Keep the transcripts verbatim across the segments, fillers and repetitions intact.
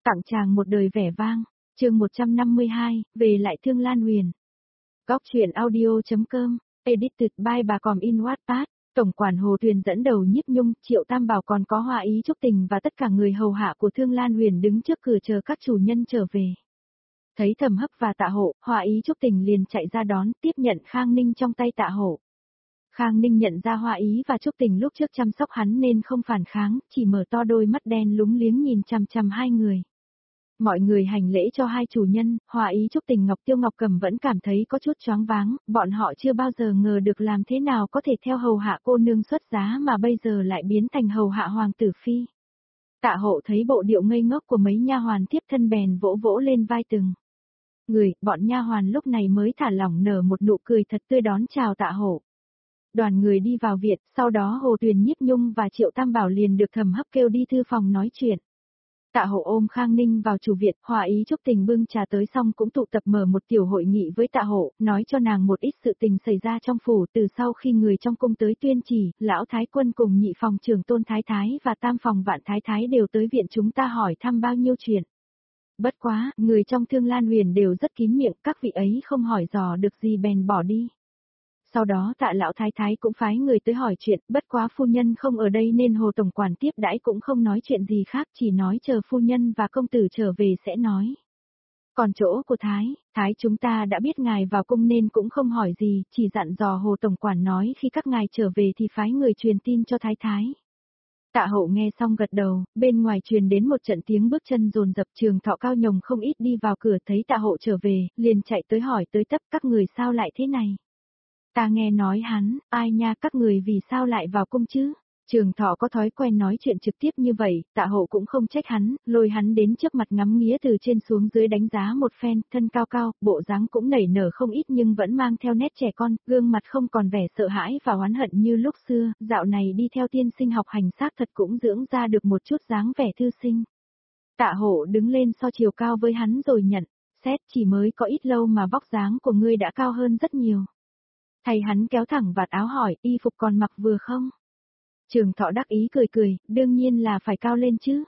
Tặng chàng một đời vẻ vang, chương một trăm năm mươi hai, về lại Thương Lan Huyền. Góc truyện audio.com, edited by bà Còm in Wattpad, tổng quản Hồ Tuyền dẫn đầu Nhiếp Nhung, Triệu Tam Bảo còn có Hoa Ý Trúc Tình và tất cả người hầu hạ của Thương Lan Huyền đứng trước cửa chờ các chủ nhân trở về. Thấy Thẩm Hấp và Tạ Hộ, Hoa Ý Trúc Tình liền chạy ra đón, tiếp nhận Khang Ninh trong tay Tạ Hộ. Khang Ninh nhận ra Hoa Ý và Trúc Tình lúc trước chăm sóc hắn nên không phản kháng, chỉ mở to đôi mắt đen lúng liếng nhìn chằm chằm hai người. Mọi người hành lễ cho hai chủ nhân, Hoa Ý Trúc Tình Ngọc Tiêu Ngọc Cầm vẫn cảm thấy có chút choáng váng, bọn họ chưa bao giờ ngờ được làm thế nào có thể theo hầu hạ cô nương xuất giá mà bây giờ lại biến thành hầu hạ hoàng tử phi. Tạ Hộ thấy bộ điệu ngây ngốc của mấy nha hoàn tiếp thân bèn vỗ vỗ lên vai từng người, bọn nha hoàn lúc này mới thả lỏng nở một nụ cười thật tươi đón chào Tạ Hộ. Đoàn người đi vào viện, sau đó Hồ Tuyền, Nhiếp Nhung và Triệu Tam Bảo liền được Thẩm Hấp kêu đi thư phòng nói chuyện. Tạ Hộ ôm Khang Ninh vào chủ viện, Hoa Ý Trúc Tình bưng trà tới xong cũng tụ tập mở một tiểu hội nghị với Tạ Hộ, nói cho nàng một ít sự tình xảy ra trong phủ từ sau khi người trong cung tới tuyên chỉ, lão thái quân cùng nhị phòng trưởng Tôn Thái Thái và tam phòng Vạn Thái Thái đều tới viện chúng ta hỏi thăm bao nhiêu chuyện. Bất quá, người trong Thương Lan Huyền đều rất kín miệng, các vị ấy không hỏi dò được gì bèn bỏ đi. Sau đó Tạ lão thái thái cũng phái người tới hỏi chuyện, bất quá phu nhân không ở đây nên Hồ tổng quản tiếp đãi cũng không nói chuyện gì khác, chỉ nói chờ phu nhân và công tử trở về sẽ nói. Còn chỗ của thái, thái chúng ta đã biết ngài vào cung nên cũng không hỏi gì, chỉ dặn dò Hồ tổng quản nói khi các ngài trở về thì phái người truyền tin cho thái thái. Tạ Hậu nghe xong gật đầu, bên ngoài truyền đến một trận tiếng bước chân dồn dập, Trường Thọ Cao Nhồng không ít đi vào cửa thấy Tạ Hậu trở về, liền chạy tới hỏi tới tấp các người sao lại thế này. Ta nghe nói hắn, ai nha các người vì sao lại vào cung chứ? Trường Thọ có thói quen nói chuyện trực tiếp như vậy, Tạ Hộ cũng không trách hắn, lôi hắn đến trước mặt ngắm nghía từ trên xuống dưới đánh giá một phen, thân cao cao, bộ dáng cũng nảy nở không ít nhưng vẫn mang theo nét trẻ con, gương mặt không còn vẻ sợ hãi và oán hận như lúc xưa, dạo này đi theo tiên sinh học hành xác thật cũng dưỡng ra được một chút dáng vẻ thư sinh. Tạ Hộ đứng lên so chiều cao với hắn rồi nhận, xét chỉ mới có ít lâu mà vóc dáng của ngươi đã cao hơn rất nhiều. Thầy hắn kéo thẳng vạt áo hỏi, y phục còn mặc vừa không? Trường Thọ đắc ý cười cười, đương nhiên là phải cao lên chứ.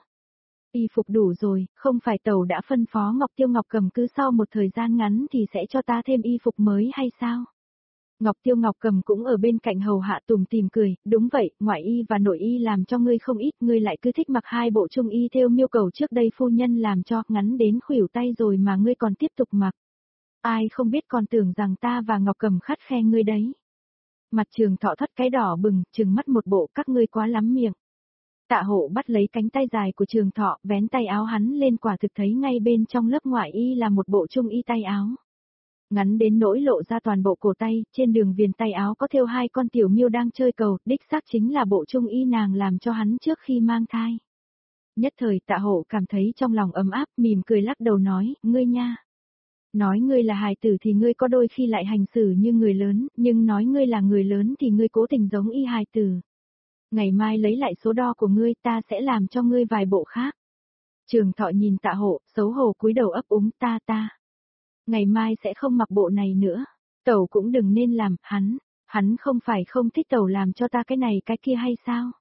Y phục đủ rồi, không phải tàu đã phân phó Ngọc Tiêu Ngọc Cầm cứ sau một thời gian ngắn thì sẽ cho ta thêm y phục mới hay sao? Ngọc Tiêu Ngọc Cầm cũng ở bên cạnh hầu hạ tùm tìm cười, đúng vậy, ngoại y và nội y làm cho ngươi không ít, ngươi lại cứ thích mặc hai bộ trung y theo miêu cầu trước đây phu nhân làm cho, ngắn đến khuỷu tay rồi mà ngươi còn tiếp tục mặc. Ai không biết còn tưởng rằng ta và Ngọc Cầm khắt khe ngươi đấy. Mặt Trường Thọ thoát cái đỏ bừng, trừng mắt một bộ các ngươi quá lắm miệng. Tạ Hộ bắt lấy cánh tay dài của Trường Thọ, vén tay áo hắn lên quả thực thấy ngay bên trong lớp ngoại y là một bộ trung y tay áo. Ngắn đến nỗi lộ ra toàn bộ cổ tay, trên đường viền tay áo có thêu hai con tiểu miêu đang chơi cầu, đích xác chính là bộ trung y nàng làm cho hắn trước khi mang thai. Nhất thời Tạ Hộ cảm thấy trong lòng ấm áp, mỉm cười lắc đầu nói, ngươi nha. Nói ngươi là hài tử thì ngươi có đôi khi lại hành xử như người lớn, nhưng nói ngươi là người lớn thì ngươi cố tình giống y hài tử. Ngày mai lấy lại số đo của ngươi ta sẽ làm cho ngươi vài bộ khác. Trường Thọ nhìn Tạ Hộ, xấu hổ cúi đầu ấp úng ta ta. Ngày mai sẽ không mặc bộ này nữa. Tẩu cũng đừng nên làm, hắn, hắn không phải không thích tẩu làm cho ta cái này cái kia hay sao?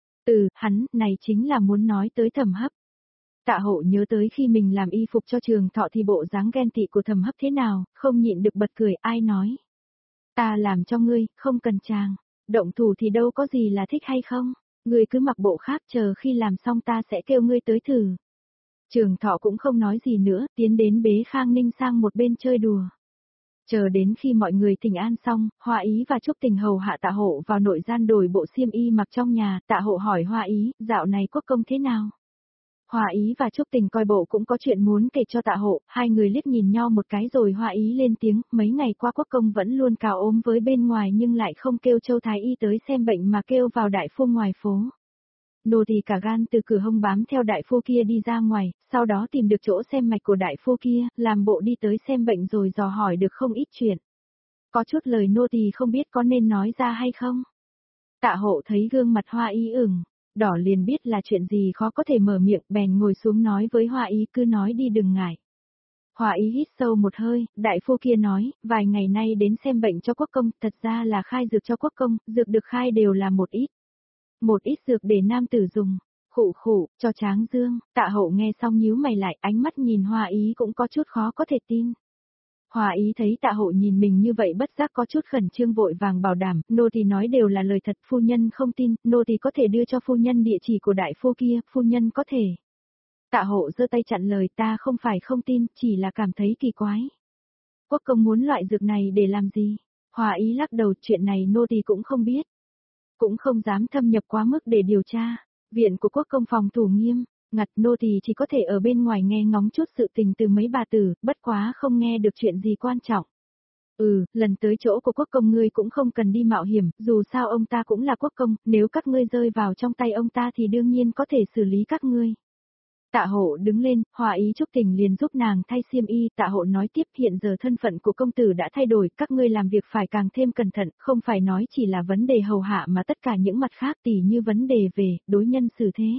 Ừ, hắn, này chính là muốn nói tới Thẩm Hấp. Tạ Hộ nhớ tới khi mình làm y phục cho Trường Thọ thì bộ dáng ghen tị của Thẩm Hấp thế nào, không nhịn được bật cười, ai nói. Ta làm cho ngươi, không cần chàng, động thủ thì đâu có gì là thích hay không, ngươi cứ mặc bộ khác chờ khi làm xong ta sẽ kêu ngươi tới thử. Trường Thọ cũng không nói gì nữa, tiến đến bế Khang Ninh sang một bên chơi đùa. Chờ đến khi mọi người thỉnh an xong, Hoa Ý và Trúc Tình hầu hạ Tạ Hộ vào nội gian đổi bộ xiêm y mặc trong nhà, Tạ Hộ hỏi Hoa Ý, dạo này quốc công thế nào? Hoa Ý và Trúc Tình coi bộ cũng có chuyện muốn kể cho Tạ Hộ, hai người liếc nhìn nhau một cái rồi Hoa Ý lên tiếng, mấy ngày qua quốc công vẫn luôn cào ốm với bên ngoài nhưng lại không kêu Châu Thái Y tới xem bệnh mà kêu vào đại phu ngoài phố. Nô thì cả gan từ cửa hông bám theo đại phu kia đi ra ngoài, sau đó tìm được chỗ xem mạch của đại phu kia, làm bộ đi tới xem bệnh rồi dò hỏi được không ít chuyện. Có chút lời nô tỳ không biết có nên nói ra hay không. Tạ Hộ thấy gương mặt Hoa Ý ửng đỏ liền biết là chuyện gì khó có thể mở miệng, bèn ngồi xuống nói với Hoa Ý cứ nói đi đừng ngại. Hoa Ý hít sâu một hơi, đại phu kia nói, vài ngày nay đến xem bệnh cho quốc công, thật ra là khai dược cho quốc công, dược được khai đều là một ít. Một ít dược để nam tử dùng. Khụ khụ, cho Tráng Dương, Tạ Hậu nghe xong nhíu mày lại, ánh mắt nhìn Hoa Ý cũng có chút khó có thể tin. Hoa Ý thấy Tạ Hậu nhìn mình như vậy bất giác có chút khẩn trương vội vàng bảo đảm, nô tỳ nói đều là lời thật, phu nhân không tin, nô tỳ có thể đưa cho phu nhân địa chỉ của đại phu kia, phu nhân có thể. Tạ Hậu giơ tay chặn lời, ta không phải không tin, chỉ là cảm thấy kỳ quái. Quốc công muốn loại dược này để làm gì? Hoa Ý lắc đầu, chuyện này nô tỳ cũng không biết. Cũng không dám thâm nhập quá mức để điều tra. Viện của quốc công phòng thủ nghiêm, ngặt nô tỳ chỉ có thể ở bên ngoài nghe ngóng chút sự tình từ mấy bà tử, bất quá không nghe được chuyện gì quan trọng. Ừ, lần tới chỗ của quốc công ngươi cũng không cần đi mạo hiểm, dù sao ông ta cũng là quốc công, nếu các ngươi rơi vào trong tay ông ta thì đương nhiên có thể xử lý các ngươi. Tạ Hộ đứng lên, Hoa Ý Trúc Tình liền giúp nàng thay xiêm y, Tạ Hộ nói tiếp hiện giờ thân phận của công tử đã thay đổi, các ngươi làm việc phải càng thêm cẩn thận, không phải nói chỉ là vấn đề hầu hạ mà tất cả những mặt khác tỉ như vấn đề về, đối nhân xử thế.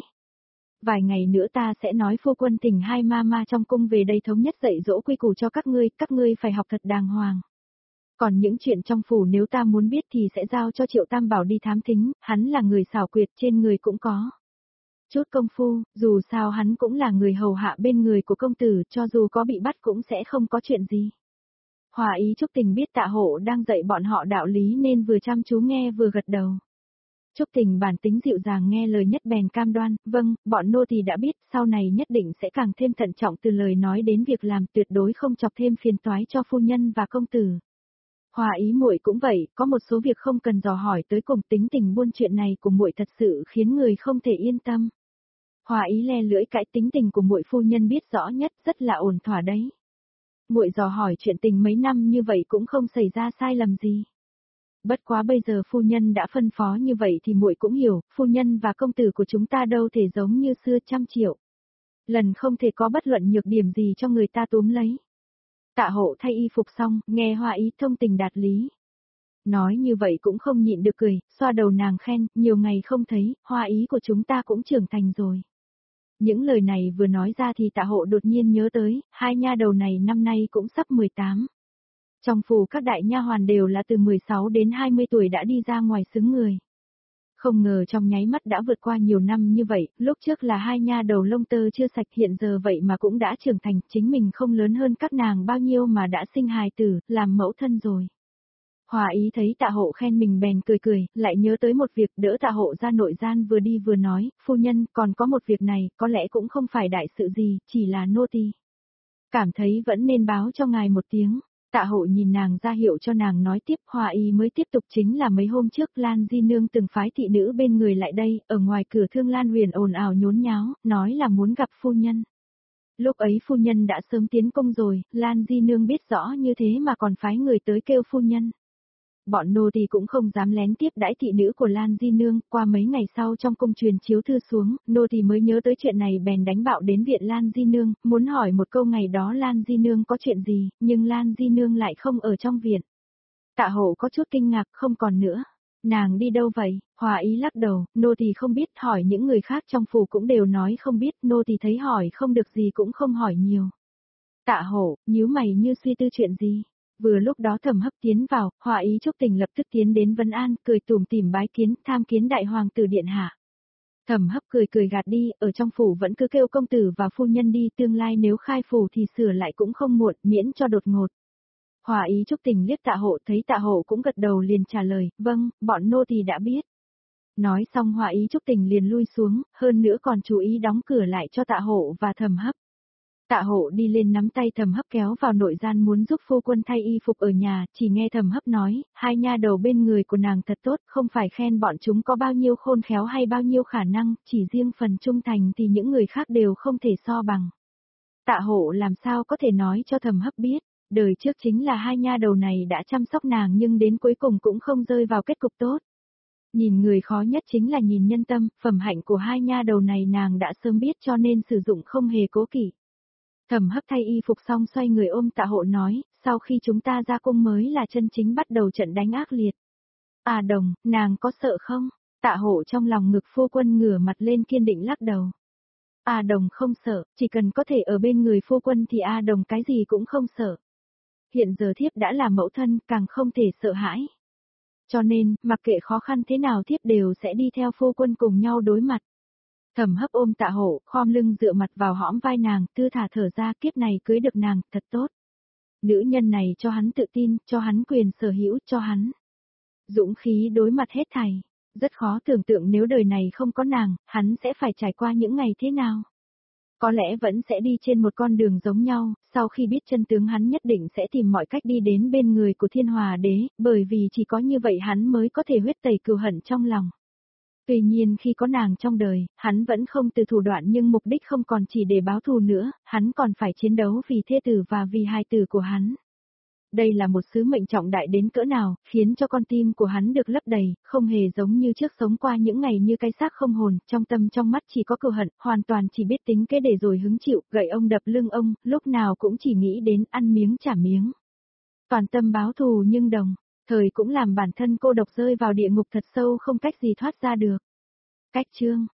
Vài ngày nữa ta sẽ nói phu quân thỉnh hai ma ma trong cung về đây thống nhất dạy dỗ quy củ cho các ngươi, các ngươi phải học thật đàng hoàng. Còn những chuyện trong phủ nếu ta muốn biết thì sẽ giao cho Triệu Tam Bảo đi thám thính, hắn là người xảo quyệt trên người cũng có chút công phu, dù sao hắn cũng là người hầu hạ bên người của công tử, cho dù có bị bắt cũng sẽ không có chuyện gì. Hoa Ý Trúc Tình biết Tạ Hộ đang dạy bọn họ đạo lý nên vừa chăm chú nghe vừa gật đầu. Trúc Tình bản tính dịu dàng nghe lời nhất bèn cam đoan, vâng, bọn nô tỳ đã biết, sau này nhất định sẽ càng thêm thận trọng từ lời nói đến việc làm, tuyệt đối không chọc thêm phiền toái cho phu nhân và công tử. Hoa Ý muội cũng vậy, có một số việc không cần dò hỏi tới cùng, tính tình buôn chuyện này của muội thật sự khiến người không thể yên tâm. Hoa Ý le lưỡi cãi, tính tình của muội phu nhân biết rõ nhất, rất là ổn thỏa đấy. Muội dò hỏi chuyện tình mấy năm như vậy cũng không xảy ra sai lầm gì. Bất quá bây giờ phu nhân đã phân phó như vậy thì muội cũng hiểu, phu nhân và công tử của chúng ta đâu thể giống như xưa trăm triệu. Lần không thể có bất luận nhược điểm gì cho người ta túm lấy. Tạ Hộ thay y phục xong, nghe Hoa Ý thông tình đạt lý. Nói như vậy cũng không nhịn được cười, xoa đầu nàng khen, nhiều ngày không thấy, Hoa Ý của chúng ta cũng trưởng thành rồi. Những lời này vừa nói ra thì Tạ Hộ đột nhiên nhớ tới, hai nha đầu này năm nay cũng sắp mười tám. Trong phủ các đại nha hoàn đều là từ mười sáu đến hai mươi tuổi đã đi ra ngoài xứng người. Không ngờ trong nháy mắt đã vượt qua nhiều năm như vậy, lúc trước là hai nha đầu lông tơ chưa sạch, hiện giờ vậy mà cũng đã trưởng thành, chính mình không lớn hơn các nàng bao nhiêu mà đã sinh hài tử, làm mẫu thân rồi. Hoa Ý thấy Tạ Hộ khen mình bèn cười cười, lại nhớ tới một việc, đỡ Tạ Hộ ra nội gian vừa đi vừa nói, phu nhân, còn có một việc này, có lẽ cũng không phải đại sự gì, chỉ là nô tỳ cảm thấy vẫn nên báo cho ngài một tiếng. Tạ Hộ nhìn nàng ra hiệu cho nàng nói tiếp, Hoa Ý mới tiếp tục, chính là mấy hôm trước Lan Di Nương từng phái thị nữ bên người lại đây, ở ngoài cửa Thương Lan Huyền ồn ào nhốn nháo, nói là muốn gặp phu nhân. Lúc ấy phu nhân đã sớm tiến công rồi, Lan Di Nương biết rõ như thế mà còn phái người tới kêu phu nhân. Bọn nô tỳ cũng không dám lén tiếp đãi thị nữ của Lan Di Nương, qua mấy ngày sau trong cung truyền chiếu thư xuống, nô tỳ mới nhớ tới chuyện này bèn đánh bạo đến viện Lan Di Nương, muốn hỏi một câu ngày đó Lan Di Nương có chuyện gì, nhưng Lan Di Nương lại không ở trong viện. Tạ Hộ có chút kinh ngạc, không còn nữa. Nàng đi đâu vậy? Hoa Ý lắc đầu, nô tỳ không biết, hỏi những người khác trong phủ cũng đều nói không biết, nô tỳ thấy hỏi không được gì cũng không hỏi nhiều. Tạ Hộ, nhíu mày như suy tư chuyện gì? Vừa lúc đó Thẩm Hấp tiến vào, Hoa Ý Trúc Tình lập tức tiến đến vấn an, cười tủm tỉm bái kiến, tham kiến đại hoàng tử điện hạ. Thẩm Hấp cười cười gạt đi, ở trong phủ vẫn cứ kêu công tử và phu nhân đi, tương lai nếu khai phủ thì sửa lại cũng không muộn, miễn cho đột ngột. Hoa Ý Trúc Tình liếc Tạ Hộ, thấy Tạ Hộ cũng gật đầu liền trả lời, vâng, bọn nô tỳ đã biết. Nói xong Hoa Ý Trúc Tình liền lui xuống, hơn nữa còn chú ý đóng cửa lại cho Tạ Hộ và Thẩm Hấp. Tạ Hộ đi lên nắm tay Thẩm Hấp kéo vào nội gian muốn giúp phu quân thay y phục ở nhà, chỉ nghe Thẩm Hấp nói, hai nha đầu bên người của nàng thật tốt, không phải khen bọn chúng có bao nhiêu khôn khéo hay bao nhiêu khả năng, chỉ riêng phần trung thành thì những người khác đều không thể so bằng. Tạ Hộ làm sao có thể nói cho Thẩm Hấp biết, đời trước chính là hai nha đầu này đã chăm sóc nàng nhưng đến cuối cùng cũng không rơi vào kết cục tốt. Nhìn người khó nhất chính là nhìn nhân tâm, phẩm hạnh của hai nha đầu này nàng đã sớm biết cho nên sử dụng không hề cố kỵ. Thẩm Hấp thay y phục xong xoay người ôm Tạ Hộ nói, sau khi chúng ta ra cung mới là chân chính bắt đầu trận đánh ác liệt. À Đồng, nàng có sợ không? Tạ Hộ trong lòng ngực phu quân ngửa mặt lên kiên định lắc đầu. À Đồng không sợ, chỉ cần có thể ở bên người phu quân thì A Đồng cái gì cũng không sợ. Hiện giờ thiếp đã là mẫu thân, càng không thể sợ hãi. Cho nên, mặc kệ khó khăn thế nào thiếp đều sẽ đi theo phu quân cùng nhau đối mặt. Thẩm Hấp ôm Tạ Hộ, khom lưng dựa mặt vào hõm vai nàng, tư thả thở ra, kiếp này cưới được nàng, thật tốt. Nữ nhân này cho hắn tự tin, cho hắn quyền sở hữu, cho hắn dũng khí đối mặt hết thảy. Rất khó tưởng tượng nếu đời này không có nàng, hắn sẽ phải trải qua những ngày thế nào. Có lẽ vẫn sẽ đi trên một con đường giống nhau, sau khi biết chân tướng hắn nhất định sẽ tìm mọi cách đi đến bên người của Thiên Hòa Đế, bởi vì chỉ có như vậy hắn mới có thể huyết tẩy cừu hận trong lòng. Tuy nhiên khi có nàng trong đời, hắn vẫn không từ thủ đoạn nhưng mục đích không còn chỉ để báo thù nữa, hắn còn phải chiến đấu vì thê tử và vì hài tử của hắn. Đây là một sứ mệnh trọng đại đến cỡ nào, khiến cho con tim của hắn được lấp đầy, không hề giống như trước sống qua những ngày như cái xác không hồn, trong tâm trong mắt chỉ có cừu hận, hoàn toàn chỉ biết tính kế để rồi hứng chịu, gậy ông đập lưng ông, lúc nào cũng chỉ nghĩ đến ăn miếng trả miếng. Toàn tâm báo thù nhưng đồng, thời cũng làm bản thân cô độc rơi vào địa ngục thật sâu không cách gì thoát ra được. Cách chương